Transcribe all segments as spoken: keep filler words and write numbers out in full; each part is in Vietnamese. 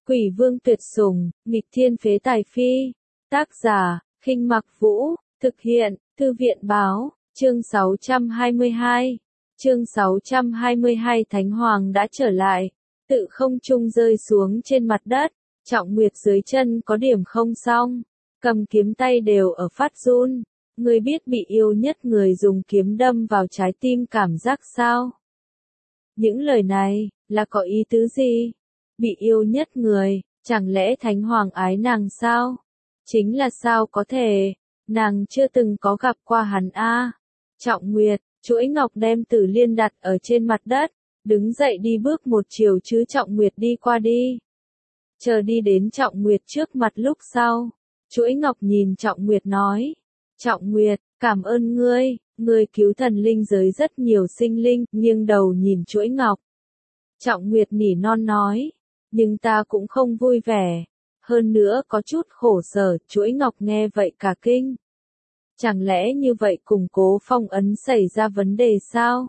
Quỷ vương tuyệt sủng, nghịch thiên phế tài phi. Tác giả, Khinh Mặc Vũ, thực hiện, Thư viện báo, chương sáu trăm hai mươi hai. Chương sáu trăm hai mươi hai Thánh Hoàng đã trở lại, tự không trung rơi xuống trên mặt đất, Trọng Nguyệt dưới chân có điểm không xong, cầm kiếm tay đều ở phát run. Ngươi biết bị yêu nhất người dùng kiếm đâm vào trái tim cảm giác sao? Những lời này, là có ý tứ gì? Bị yêu nhất người, chẳng lẽ Thánh Hoàng ái nàng sao? Chính là sao có thể, nàng chưa từng có gặp qua hắn a. À? Trọng Nguyệt, chuỗi ngọc đem Tử Liên đặt ở trên mặt đất, đứng dậy đi bước một chiều chứ Trọng Nguyệt đi qua đi. Chờ đi đến Trọng Nguyệt trước mặt lúc sau, chuỗi ngọc nhìn Trọng Nguyệt nói, Trọng Nguyệt, cảm ơn ngươi, ngươi cứu thần linh giới rất nhiều sinh linh, nghiêng đầu nhìn chuỗi ngọc. Trọng Nguyệt nỉ non nói, nhưng ta cũng không vui vẻ, hơn nữa có chút khổ sở, chuỗi ngọc nghe vậy cả kinh. Chẳng lẽ như vậy củng cố phong ấn xảy ra vấn đề sao?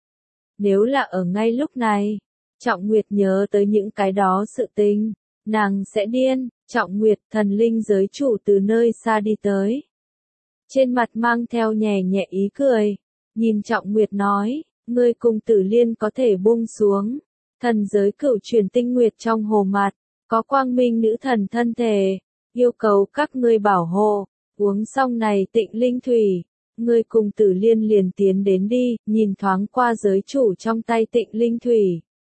Nếu là ở ngay lúc này, Trọng Nguyệt nhớ tới những cái đó sự tình, nàng sẽ điên. Trọng Nguyệt, thần linh giới chủ từ nơi xa đi tới. Trên mặt mang theo nhẹ nhẹ ý cười, nhìn Trọng Nguyệt nói, ngươi cùng Tử Liên có thể buông xuống. Thần giới cửu truyền tinh nguyệt trong hồ mạt, có quang minh nữ thần thân thể, yêu cầu các ngươi bảo hộ, uống xong này tịnh linh thủy, ngươi cùng Tử Liên liền tiến đến đi, nhìn thoáng qua giới chủ trong tay tịnh linh thủy.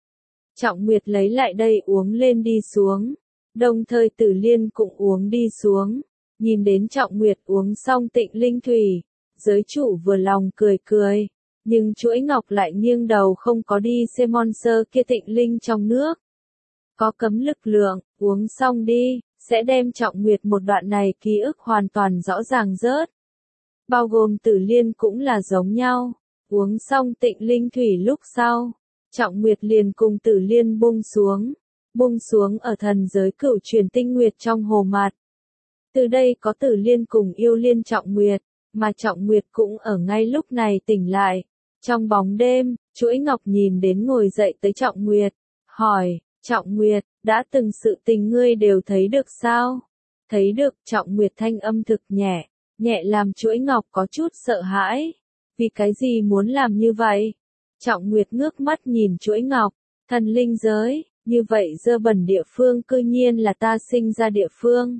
Trọng Nguyệt lấy lại đây uống lên đi xuống, đồng thời Tử Liên cũng uống đi xuống, nhìn đến Trọng Nguyệt uống xong tịnh linh thủy, giới chủ vừa lòng cười cười. Nhưng chuỗi ngọc lại nghiêng đầu không có đi xem monster kia tịnh linh trong nước. Có cấm lực lượng, uống xong đi, sẽ đem Trọng Nguyệt một đoạn này ký ức hoàn toàn rõ ràng rớt. Bao gồm Tử Liên cũng là giống nhau, uống xong tịnh linh thủy lúc sau, Trọng Nguyệt liền cùng Tử Liên buông xuống, buông xuống ở thần giới cửu truyền tinh nguyệt trong hồ mạt. Từ đây có Tử Liên cùng yêu liên Trọng Nguyệt, mà Trọng Nguyệt cũng ở ngay lúc này tỉnh lại. Trong bóng đêm, chuỗi ngọc nhìn đến ngồi dậy tới Trọng Nguyệt, hỏi, Trọng Nguyệt, đã từng sự tình ngươi đều thấy được sao? Thấy được. Trọng Nguyệt thanh âm thực nhẹ, nhẹ làm chuỗi ngọc có chút sợ hãi. Vì cái gì muốn làm như vậy? Trọng Nguyệt ngước mắt nhìn chuỗi ngọc, thần linh giới, như vậy dơ bẩn địa phương cư nhiên là ta sinh ra địa phương.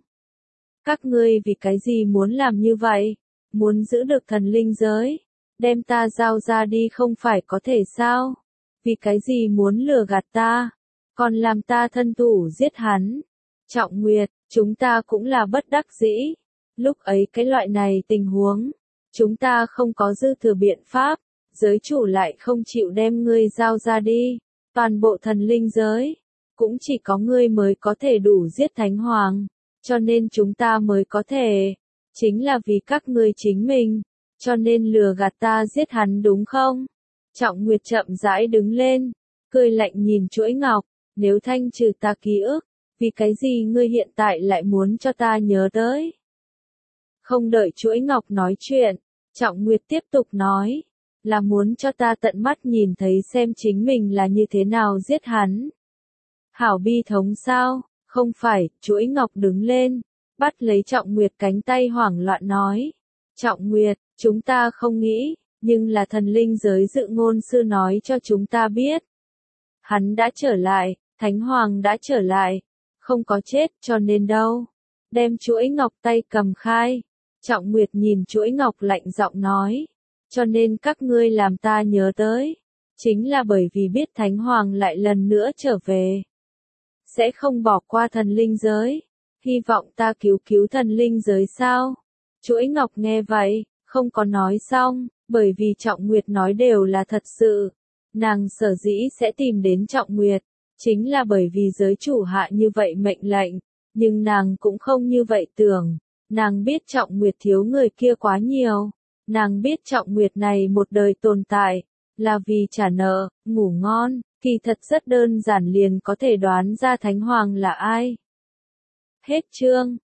Các ngươi vì cái gì muốn làm như vậy? Muốn giữ được thần linh giới? Đem ta giao ra đi không phải có thể sao? Vì cái gì muốn lừa gạt ta? Còn làm ta thân thủ giết hắn? Trọng Nguyệt, chúng ta cũng là bất đắc dĩ. Lúc ấy cái loại này tình huống, chúng ta không có dư thừa biện pháp, giới chủ lại không chịu đem ngươi giao ra đi. Toàn bộ thần linh giới, cũng chỉ có ngươi mới có thể đủ giết Thánh Hoàng, cho nên chúng ta mới có thể, chính là vì các ngươi chính mình. Cho nên lừa gạt ta giết hắn đúng không? Trọng Nguyệt chậm rãi đứng lên, cười lạnh nhìn chuỗi ngọc, nếu thanh trừ ta ký ức, vì cái gì ngươi hiện tại lại muốn cho ta nhớ tới? Không đợi chuỗi ngọc nói chuyện, Trọng Nguyệt tiếp tục nói, là muốn cho ta tận mắt nhìn thấy xem chính mình là như thế nào giết hắn. Hảo bi thống sao? Không phải. Chuỗi ngọc đứng lên, bắt lấy Trọng Nguyệt cánh tay hoảng loạn nói, Trọng Nguyệt, chúng ta không nghĩ, nhưng là thần linh giới dự ngôn sư nói cho chúng ta biết. Hắn đã trở lại, Thánh Hoàng đã trở lại, không có chết cho nên đâu. Đem chuỗi ngọc tay cầm khai. Trọng Nguyệt nhìn chuỗi ngọc lạnh giọng nói, cho nên các ngươi làm ta nhớ tới, chính là bởi vì biết Thánh Hoàng lại lần nữa trở về. Sẽ không bỏ qua thần linh giới, hy vọng ta cứu cứu thần linh giới sao? Chuỗi ngọc nghe vậy, không có nói xong, bởi vì Trọng Nguyệt nói đều là thật sự. Nàng sở dĩ sẽ tìm đến Trọng Nguyệt, chính là bởi vì giới chủ hạ như vậy mệnh lệnh, nhưng nàng cũng không như vậy tưởng. Nàng biết Trọng Nguyệt thiếu người kia quá nhiều, nàng biết Trọng Nguyệt này một đời tồn tại, là vì trả nợ, ngủ ngon, kỳ thật rất đơn giản liền có thể đoán ra Thánh Hoàng là ai. Hết chương.